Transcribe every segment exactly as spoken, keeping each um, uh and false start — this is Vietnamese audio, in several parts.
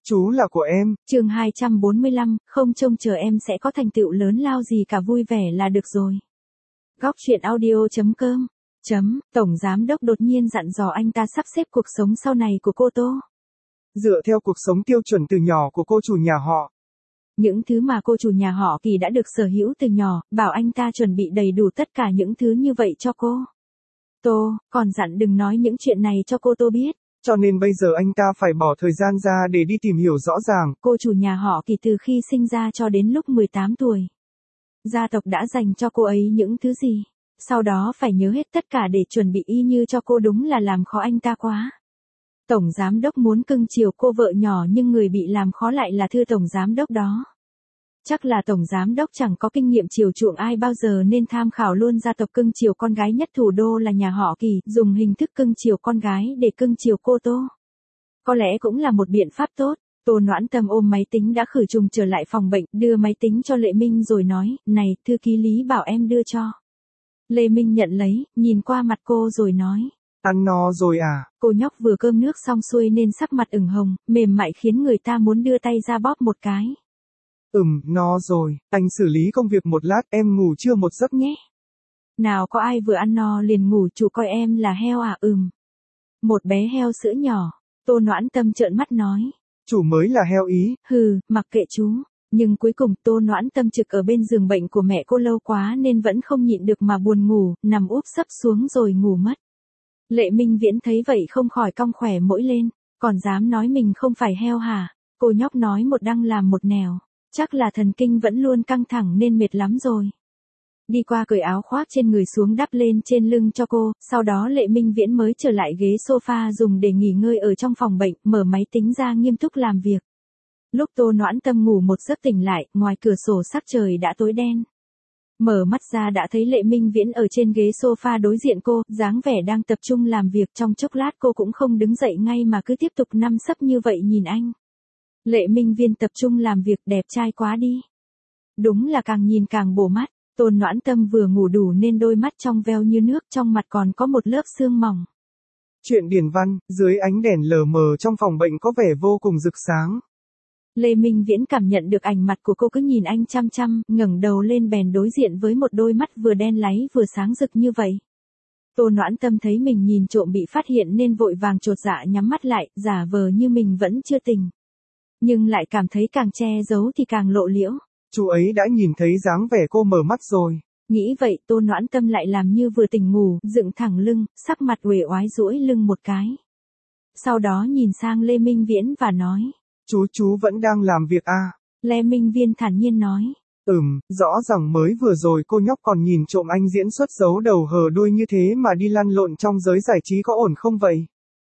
Chú là của em. Chương hai trăm bốn mươi lăm, không trông chờ em sẽ có thành tựu lớn lao gì cả, vui vẻ là được rồi. Góc truyện audio chấm com chấm Tổng giám đốc đột nhiên dặn dò anh ta sắp xếp cuộc sống sau này của cô Tô. Dựa theo cuộc sống tiêu chuẩn từ nhỏ của cô chủ nhà họ. Những thứ mà cô chủ nhà họ Kỳ đã được sở hữu từ nhỏ, bảo anh ta chuẩn bị đầy đủ tất cả những thứ như vậy cho cô. Tô, còn dặn đừng nói những chuyện này cho cô Tô biết. Cho nên bây giờ anh ta phải bỏ thời gian ra để đi tìm hiểu rõ ràng. Cô chủ nhà họ Kỳ từ khi sinh ra cho đến lúc mười tám tuổi. Gia tộc đã dành cho cô ấy những thứ gì? Sau đó phải nhớ hết tất cả để chuẩn bị y như cho cô, đúng là làm khó anh ta quá. Tổng giám đốc muốn cưng chiều cô vợ nhỏ nhưng người bị làm khó lại là Thư tổng giám đốc đó. Chắc là tổng giám đốc chẳng có kinh nghiệm chiều chuộng ai bao giờ nên tham khảo luôn gia tộc cưng chiều con gái nhất thủ đô là nhà họ Kỳ, dùng hình thức cưng chiều con gái để cưng chiều cô Tô. Có lẽ cũng là một biện pháp tốt. Tô Noãn Tâm ôm máy tính đã khử trùng trở lại phòng bệnh, đưa máy tính cho Lệ Minh rồi nói, này, thư ký Lý bảo em đưa cho. Lê Minh nhận lấy, nhìn qua mặt cô rồi nói. Ăn no rồi à? Cô nhóc vừa cơm nước xong xuôi nên sắc mặt ửng hồng, mềm mại khiến người ta muốn đưa tay ra bóp một cái. Ừm, no rồi, anh xử lý công việc một lát, em ngủ trưa một giấc nhé. Nào có ai vừa ăn no liền ngủ, chủ coi em là heo à? Ừm. Một bé heo sữa nhỏ. Tô Noãn Tâm trợn mắt nói. Chủ mới là heo ý. Hừ, mặc kệ chú. Nhưng cuối cùng Tô Noãn Tâm trực ở bên giường bệnh của mẹ cô lâu quá nên vẫn không nhịn được mà buồn ngủ, nằm úp sấp xuống rồi ngủ mất. Lệ Minh Viễn thấy vậy không khỏi cong khỏe mũi lên, còn dám nói mình không phải heo hả? Cô nhóc nói một đăng làm một nẻo, chắc là thần kinh vẫn luôn căng thẳng nên mệt lắm rồi. Đi qua cởi áo khoác trên người xuống đắp lên trên lưng cho cô, sau đó Lệ Minh Viễn mới trở lại ghế sofa dùng để nghỉ ngơi ở trong phòng bệnh, mở máy tính ra nghiêm túc làm việc. Lúc Tô Noãn Tâm ngủ một giấc tỉnh lại, ngoài cửa sổ sắc trời đã tối đen. Mở mắt ra đã thấy Lệ Minh Viễn ở trên ghế sofa đối diện cô, dáng vẻ đang tập trung làm việc, trong chốc lát cô cũng không đứng dậy ngay mà cứ tiếp tục nằm sấp như vậy nhìn anh. Lệ Minh Viễn tập trung làm việc, đẹp trai quá đi. Đúng là càng nhìn càng bổ mắt. Tô Noãn Tâm vừa ngủ đủ nên đôi mắt trong veo như nước, trong mặt còn có một lớp sương mỏng. Chuyện điển văn, dưới ánh đèn lờ mờ trong phòng bệnh có vẻ vô cùng rực sáng. Lê Minh Viễn cảm nhận được ảnh mặt của cô cứ nhìn anh chăm chăm, ngẩng đầu lên bèn đối diện với một đôi mắt vừa đen láy vừa sáng rực như vậy. Tô Noãn Tâm thấy mình nhìn trộm bị phát hiện nên vội vàng chột dạ nhắm mắt lại, giả vờ như mình vẫn chưa tỉnh. Nhưng lại cảm thấy càng che giấu thì càng lộ liễu. Chú ấy đã nhìn thấy dáng vẻ cô mở mắt rồi. Nghĩ vậy Tô Noãn Tâm lại làm như vừa tỉnh ngủ, dựng thẳng lưng, sắc mặt uể oái duỗi lưng một cái. Sau đó nhìn sang Lê Minh Viễn và nói. Chú chú vẫn đang làm việc à? Lê Minh Viễn thản nhiên nói. Ừm, rõ ràng mới vừa rồi cô nhóc còn nhìn trộm anh diễn xuất giấu đầu hờ đuôi như thế mà đi lăn lộn trong giới giải trí có ổn không vậy?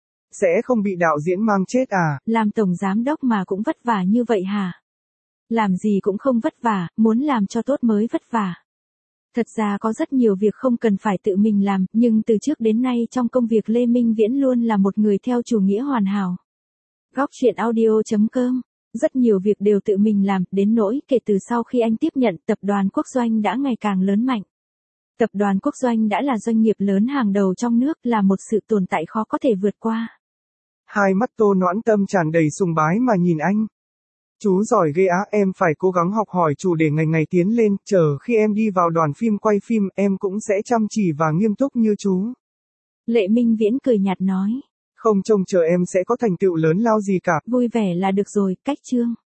Sẽ không bị đạo diễn mang chết à? Làm tổng giám đốc mà cũng vất vả như vậy hả? Làm gì cũng không vất vả, muốn làm cho tốt mới vất vả. Thật ra có rất nhiều việc không cần phải tự mình làm, nhưng từ trước đến nay trong công việc Lê Minh Viễn luôn là một người theo chủ nghĩa hoàn hảo. Góc truyện audio chấm com. Rất nhiều việc đều tự mình làm, đến nỗi kể từ sau khi anh tiếp nhận, tập đoàn Quốc Doanh đã ngày càng lớn mạnh. Tập đoàn Quốc Doanh đã là doanh nghiệp lớn hàng đầu trong nước, là một sự tồn tại khó có thể vượt qua. Hai mắt Tô Noãn Tâm tràn đầy sùng bái mà nhìn anh. Chú giỏi ghê á, em phải cố gắng học hỏi chủ để ngày ngày tiến lên, chờ khi em đi vào đoàn phim quay phim, em cũng sẽ chăm chỉ và nghiêm túc như chú. Lệ Minh Viễn cười nhạt nói. Không trông chờ em sẽ có thành tựu lớn lao gì cả. Vui vẻ là được rồi, cách chương.